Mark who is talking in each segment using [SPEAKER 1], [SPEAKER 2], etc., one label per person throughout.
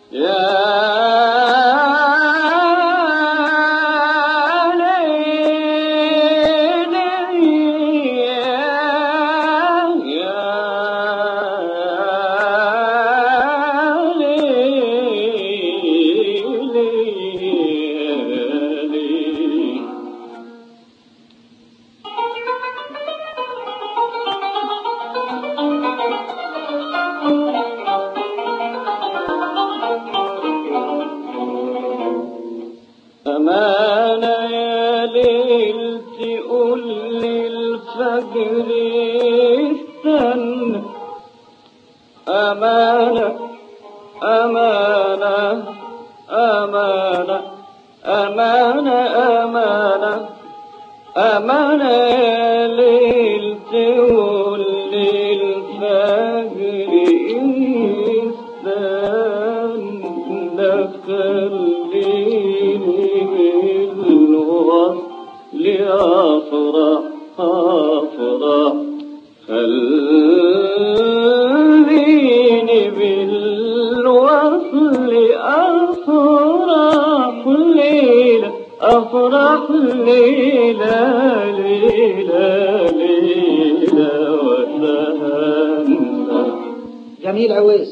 [SPEAKER 1] أمانة يا ليل تقول للفجر استنى، أمانة أمانة أمانة أمانة أمانة أمانة يا ليل تقول للفجر استنى، خليني بالوصل أفرح أفرح، خليني بالوصل أفرح ليلة أفرح ليلة ليلة ليلة وتهنى.
[SPEAKER 2] جميل عويس.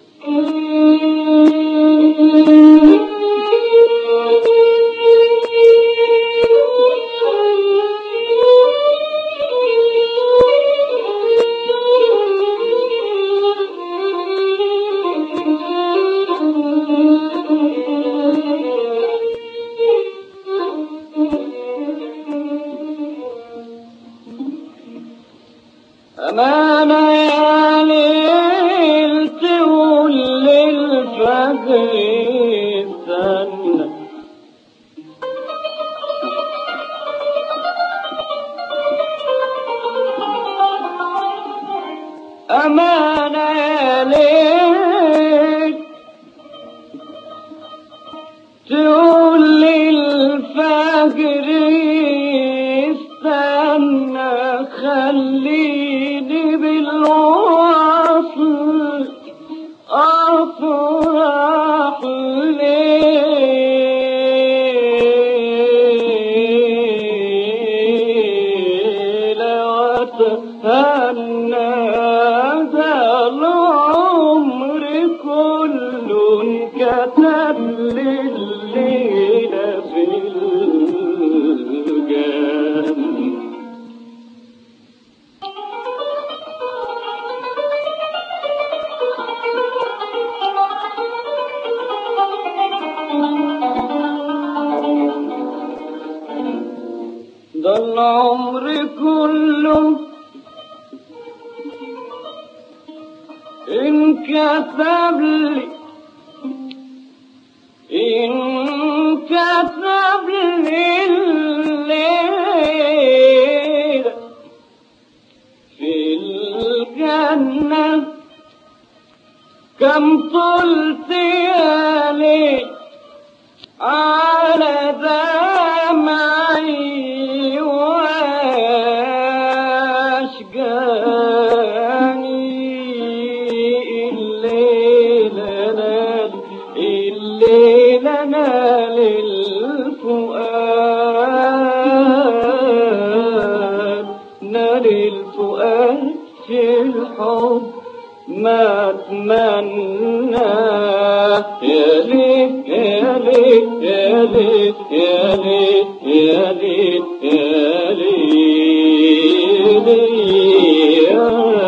[SPEAKER 1] أمانة يا ليل تقول للفجر استنى، أمانة يا ليل تقول للفجر استنى، خليني بالوصل أفرح ليلة وتهنى، ده العمر كله انكتب لليلة في الجنة. ده العمر كله انكتب لي الليلة في الجنة. كم طلت يا ليل على دمعي واشجاني، الليلة نال الفؤاد، نال الفؤاد في الحب ما اتمنى. يا ليل يا ليل يا ليل يا ليل يا ليل يا ليل يا